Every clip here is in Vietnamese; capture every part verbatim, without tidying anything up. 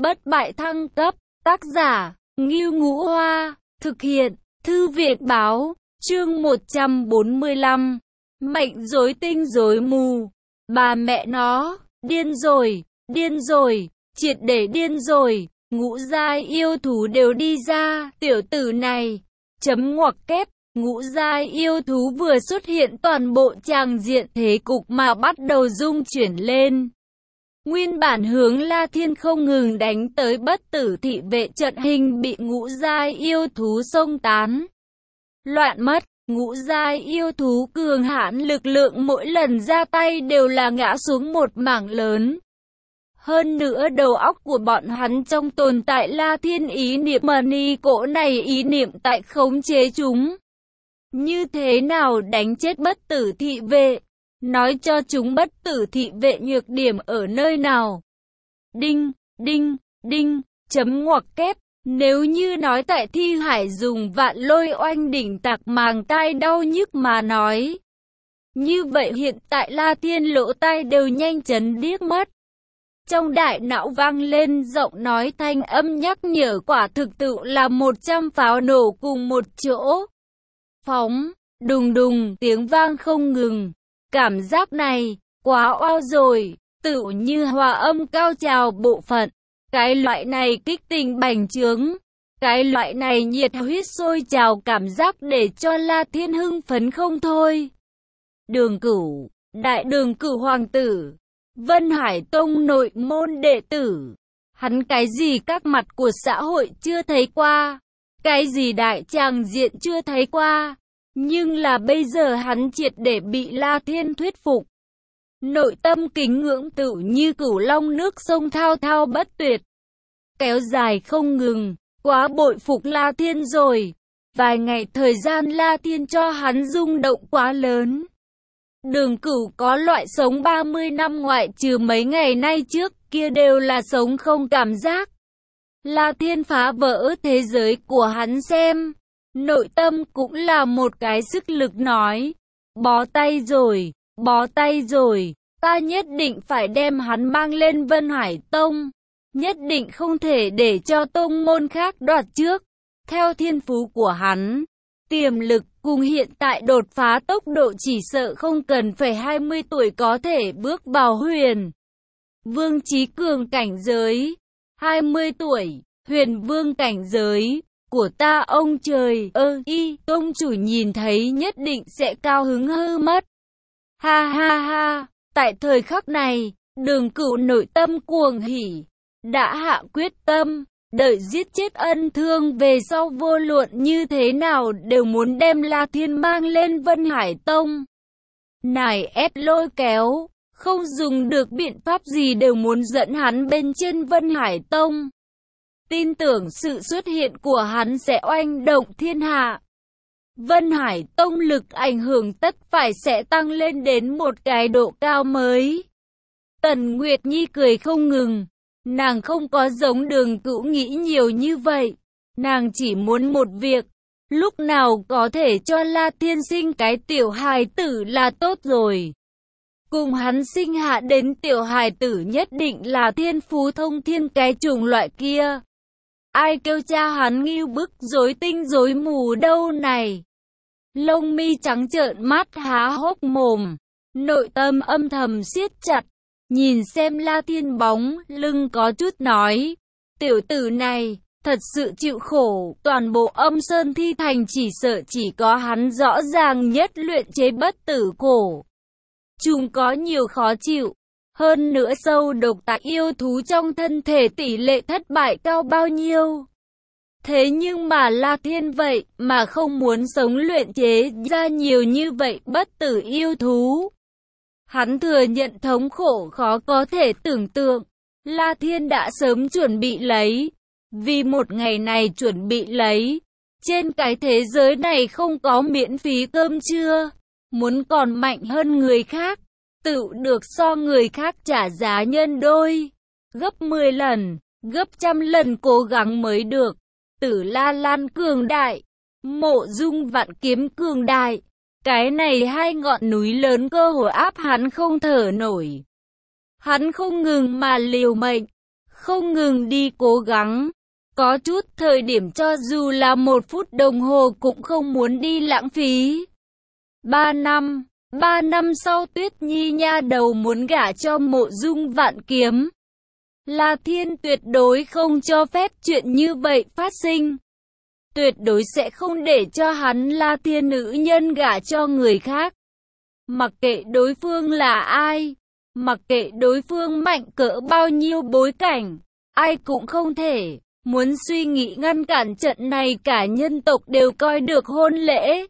bất bại thăng cấp, tác giả, Ngưu Ngũ Hoa, thực hiện, Thư viện Báo, chương một trăm bốn mươi lăm, Mệnh rối tinh rối mù, bà mẹ nó, điên rồi, điên rồi, triệt để điên rồi, ngũ giai yêu thú đều đi ra, tiểu tử này, chấm ngoặc kép, ngũ giai yêu thú vừa xuất hiện toàn bộ tràng diện thế cục mà bắt đầu rung chuyển lên. Nguyên bản hướng La Thiên không ngừng đánh tới bất tử thị vệ trận hình bị ngũ giai yêu thú xông tán. Loạn mất, ngũ giai yêu thú cường hãn lực lượng mỗi lần ra tay đều là ngã xuống một mảng lớn. Hơn nữa đầu óc của bọn hắn trong tồn tại La Thiên ý niệm mà ni cỗ này ý niệm tại khống chế chúng. Như thế nào đánh chết bất tử thị vệ? Nói cho chúng bất tử thị vệ nhược điểm ở nơi nào? Đinh, đinh, đinh, chấm ngoặc kép. Nếu như nói tại Thi Hải dùng vạn lôi oanh đỉnh tạc màng tai đau nhức mà nói. Như vậy hiện tại La Thiên lỗ tai đều nhanh chấn điếc mất. Trong đại não vang lên giọng nói thanh âm nhắc nhở quả thực tự là một trăm pháo nổ cùng một chỗ. Phóng, đùng đùng, tiếng vang không ngừng. Cảm giác này, quá oao rồi, tự như hòa âm cao trào bộ phận. Cái loại này kích tình bành trướng. Cái loại này nhiệt huyết sôi trào cảm giác để cho La Thiên hưng phấn không thôi. Đường Cửu, đại đường Cửu hoàng tử. Vân Hải Tông nội môn đệ tử. Hắn cái gì các mặt của xã hội chưa thấy qua. Cái gì đại tràng diện chưa thấy qua. Nhưng là bây giờ hắn triệt để bị La Thiên thuyết phục. Nội tâm kính ngưỡng tự như cửu long nước sông thao thao bất tuyệt. Kéo dài không ngừng, quá bội phục La Thiên rồi. Vài ngày thời gian La Thiên cho hắn rung động quá lớn. Đường Cửu có loại sống ba mươi năm ngoại trừ mấy ngày nay trước kia đều là sống không cảm giác. La Thiên phá vỡ thế giới của hắn xem. Nội tâm cũng là một cái sức lực nói. Bó tay rồi, bó tay rồi, ta nhất định phải đem hắn mang lên Vân Hải Tông. Nhất định không thể để cho tông môn khác đoạt trước. Theo thiên phú của hắn, tiềm lực cùng hiện tại đột phá tốc độ chỉ sợ không cần phải hai mươi tuổi có thể bước vào huyền vương chí cường cảnh giới. hai mươi tuổi, huyền vương cảnh giới của ta ông trời ơi, y tông chủ nhìn thấy nhất định sẽ cao hứng hư mất. Ha ha ha, tại thời khắc này, Đường Cửu nội tâm cuồng hỉ, đã hạ quyết tâm, đợi giết chết Ân Thương về sau vô luận như thế nào đều muốn đem La Thiên mang lên Vân Hải Tông. Nài ép lôi kéo, không dùng được biện pháp gì đều muốn dẫn hắn bên trên Vân Hải Tông. Tin tưởng sự xuất hiện của hắn sẽ oanh động thiên hạ. Vân Hải Tông lực ảnh hưởng tất phải sẽ tăng lên đến một cái độ cao mới. Tần Nguyệt Nhi cười không ngừng. Nàng không có giống Đường Cửu nghĩ nhiều như vậy. Nàng chỉ muốn một việc. Lúc nào có thể cho La Thiên sinh cái tiểu hài tử là tốt rồi. Cùng hắn sinh hạ đến tiểu hài tử nhất định là thiên phú thông thiên cái chủng loại kia. Ai kêu cha hắn ngưu bức rối tinh rối mù đâu này. Lông mi trắng trợn mắt há hốc mồm. Nội tâm âm thầm siết chặt. Nhìn xem La Thiên bóng lưng có chút nói. Tiểu tử này thật sự chịu khổ. Toàn bộ âm sơn thi thành chỉ sợ chỉ có hắn rõ ràng nhất luyện chế bất tử cổ. Chúng có nhiều khó chịu. Hơn nữa sâu độc tại yêu thú trong thân thể tỷ lệ thất bại cao bao nhiêu. Thế nhưng mà La Thiên vậy mà không muốn sống luyện chế ra nhiều như vậy bất tử yêu thú. Hắn thừa nhận thống khổ khó có thể tưởng tượng. La Thiên đã sớm chuẩn bị lấy. Vì một ngày này chuẩn bị lấy. Trên cái thế giới này không có miễn phí cơm trưa. Muốn còn mạnh hơn người khác. Tự được so người khác trả giá nhân đôi. Gấp mười lần, gấp trăm lần cố gắng mới được. Tử La Lan cường đại. Mộ Dung Vạn Kiếm cường đại. Cái này hai ngọn núi lớn cơ hồ áp hắn không thở nổi. Hắn không ngừng mà liều mệnh. không ngừng đi cố gắng. Có chút thời điểm cho dù là một phút đồng hồ cũng không muốn đi lãng phí. Ba năm, ba năm sau Tuyết Nhi nha đầu muốn gả cho Mộ Dung Vạn Kiếm. La Thiên tuyệt đối không cho phép chuyện như vậy phát sinh. Tuyệt đối sẽ không để cho hắn La Thiên nữ nhân gả cho người khác. Mặc kệ đối phương là ai, mặc kệ đối phương mạnh cỡ bao nhiêu bối cảnh, ai cũng không thể. Muốn suy nghĩ ngăn cản trận này cả nhân tộc đều coi được hôn lễ.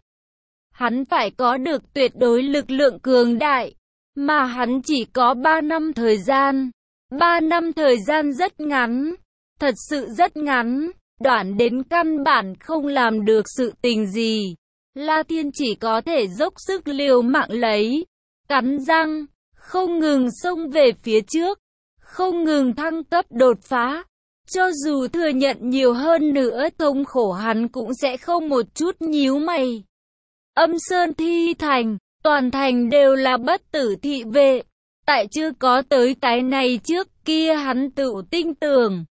Hắn phải có được tuyệt đối lực lượng cường đại, mà hắn chỉ có ba năm thời gian. ba năm thời gian rất ngắn, thật sự rất ngắn, đoạn đến căn bản không làm được sự tình gì. La Thiên chỉ có thể dốc sức liều mạng lấy, cắn răng, không ngừng xông về phía trước, không ngừng thăng cấp đột phá. Cho dù thừa nhận nhiều hơn nữa thống khổ hắn cũng sẽ không một chút nhíu mày. Âm Sơn Thi Thành, toàn thành đều là bất tử thị vệ. Tại chưa có tới cái này trước kia hắn tự tin tưởng.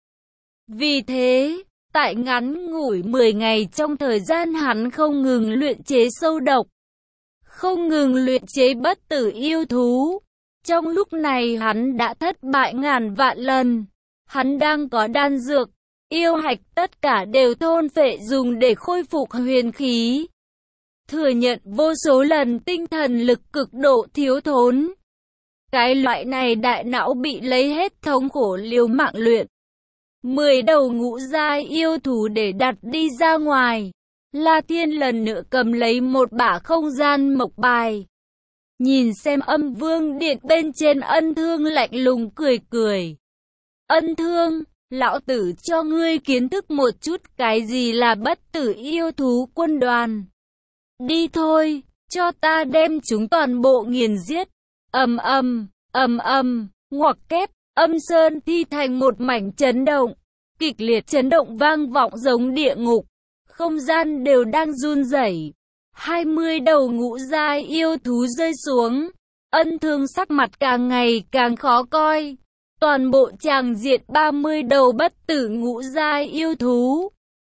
Vì thế, tại ngắn ngủi mười ngày trong thời gian hắn không ngừng luyện chế sâu độc, không ngừng luyện chế bất tử yêu thú. Trong lúc này hắn đã thất bại ngàn vạn lần. Hắn đang có đan dược, yêu hạch tất cả đều thôn phệ dùng để khôi phục huyền khí. Thừa nhận vô số lần tinh thần lực cực độ thiếu thốn. Cái loại này đại não bị lấy hết thống khổ liều mạng luyện. Mười đầu ngũ giai yêu thú để đặt đi ra ngoài. La Thiên lần nữa cầm lấy một bả không gian mộc bài. Nhìn xem Âm Vương Điện bên trên Ân Thương lạnh lùng cười cười. Ân Thương, lão tử cho ngươi kiến thức một chút cái gì là bất tử yêu thú quân đoàn. Đi thôi, cho ta đem chúng toàn bộ nghiền giết. Ầm ầm, ầm ầm, ngoặc kép, Âm Sơn Thi Thành một mảnh chấn động, kịch liệt chấn động vang vọng giống địa ngục, không gian đều đang run rẩy. Hai mươi đầu ngũ giai yêu thú rơi xuống, Ân Thương sắc mặt càng ngày càng khó coi. Toàn bộ tràng diện ba mươi đầu bất tử ngũ giai yêu thú,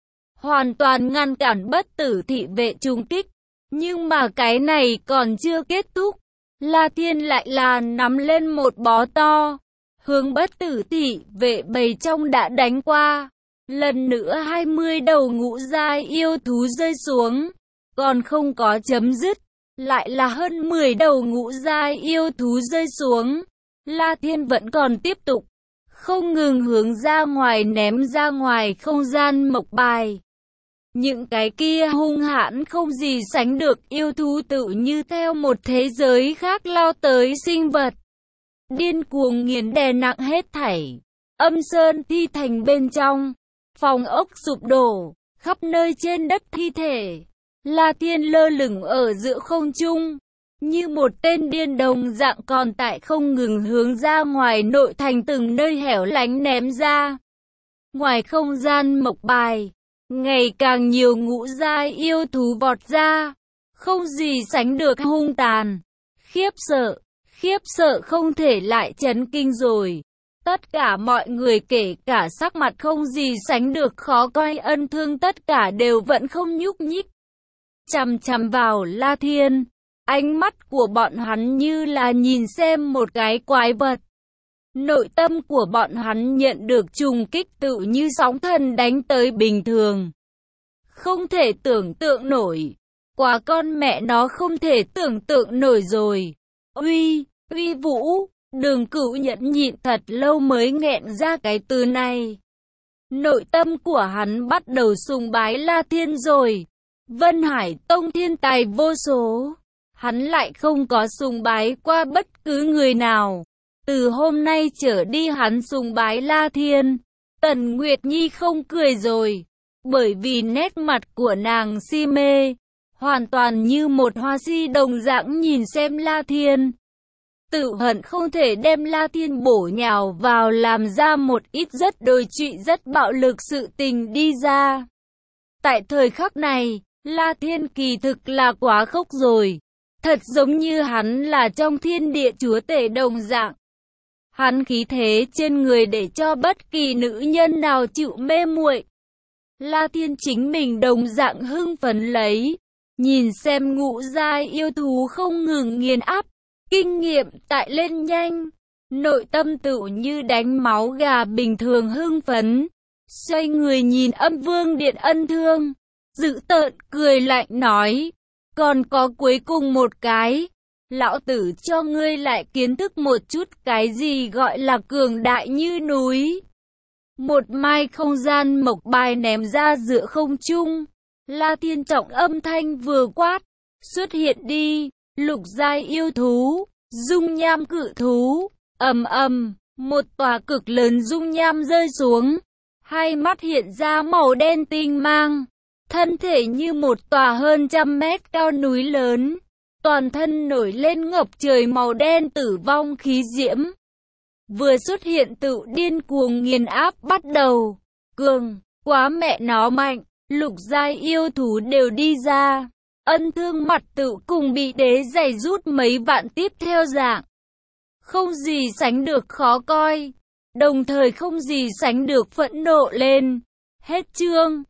hoàn toàn ngăn cản bất tử thị vệ trùng kích. Nhưng mà cái này còn chưa kết thúc. La Thiên lại là nắm lên một bó to, hướng bất tử thị vệ bầy trong đã đánh qua. Lần nữa hai mươi đầu ngũ giai yêu thú rơi xuống, còn không có chấm dứt, lại là hơn mười đầu ngũ giai yêu thú rơi xuống. La Thiên vẫn còn tiếp tục, không ngừng hướng ra ngoài ném ra ngoài không gian mộc bài. Những cái kia hung hãn không gì sánh được yêu thú tự như theo một thế giới khác lao tới sinh vật. Điên cuồng nghiền đè nặng hết thảy. Âm Sơn Thi Thành bên trong, phòng ốc sụp đổ, khắp nơi trên đất thi thể. La Thiên lơ lửng ở giữa không trung, như một tên điên đồng dạng còn tại không ngừng hướng ra ngoài nội thành từng nơi hẻo lánh ném ra. Ngoài không gian mộc bài, ngày càng nhiều ngũ giai yêu thú vọt ra, không gì sánh được hung tàn, khiếp sợ, khiếp sợ không thể lại chấn kinh rồi. Tất cả mọi người kể cả sắc mặt không gì sánh được khó coi Ân Thương tất cả đều vẫn không nhúc nhích. Chằm chằm vào La Thiên, ánh mắt của bọn hắn như là nhìn xem một cái quái vật. Nội tâm của bọn hắn nhận được trùng kích tự như sóng thần đánh tới bình thường. Không thể tưởng tượng nổi. Quả con mẹ nó không thể tưởng tượng nổi rồi. Uy, uy vũ, Đường Cửu nhẫn nhịn thật lâu mới nghẹn ra cái từ này. Nội tâm của hắn bắt đầu sùng bái La Thiên rồi. Vân Hải Tông thiên tài vô số. Hắn lại không có sùng bái qua bất cứ người nào. Từ hôm nay trở đi hắn sùng bái La Thiên. Tần Nguyệt Nhi không cười rồi. Bởi vì nét mặt của nàng si mê. Hoàn toàn như một hoa si đồng dạng nhìn xem La Thiên. Tự hận không thể đem La Thiên bổ nhào vào làm ra một ít rất đồi trụy rất bạo lực sự tình đi ra. Tại thời khắc này, La Thiên kỳ thực là quá khốc rồi. Thật giống như hắn là trong thiên địa chúa tể đồng dạng. Hắn khí thế trên người để cho bất kỳ nữ nhân nào chịu mê muội. La Thiên chính mình đồng dạng hưng phấn lấy, nhìn xem ngũ giai yêu thú không ngừng nghiền áp, kinh nghiệm tại lên nhanh, nội tâm tự như đánh máu gà bình thường hưng phấn, xoay người nhìn Âm Vương Điện Ân Thương, dữ tợn cười lạnh nói, còn có cuối cùng một cái, lão tử cho ngươi lại kiến thức một chút cái gì gọi là cường đại như núi. Một mai không gian mộc bài ném ra giữa không trung, La Thiên trọng âm thanh vừa quát, xuất hiện đi, lục giai yêu thú, dung nham cự thú, ầm ầm, một tòa cực lớn dung nham rơi xuống, hai mắt hiện ra màu đen tinh mang, thân thể như một tòa hơn trăm mét cao núi lớn, toàn thân nổi lên ngập trời màu đen tử vong khí diễm. Vừa xuất hiện tự điên cuồng nghiền áp bắt đầu, cường, quá mẹ nó mạnh, lục giai yêu thú đều đi ra, Ân Thương mặt tự cùng bị đế giày rút mấy vạn tiếp theo dạng. Không gì sánh được khó coi, đồng thời không gì sánh được phẫn nộ lên. Hết chương.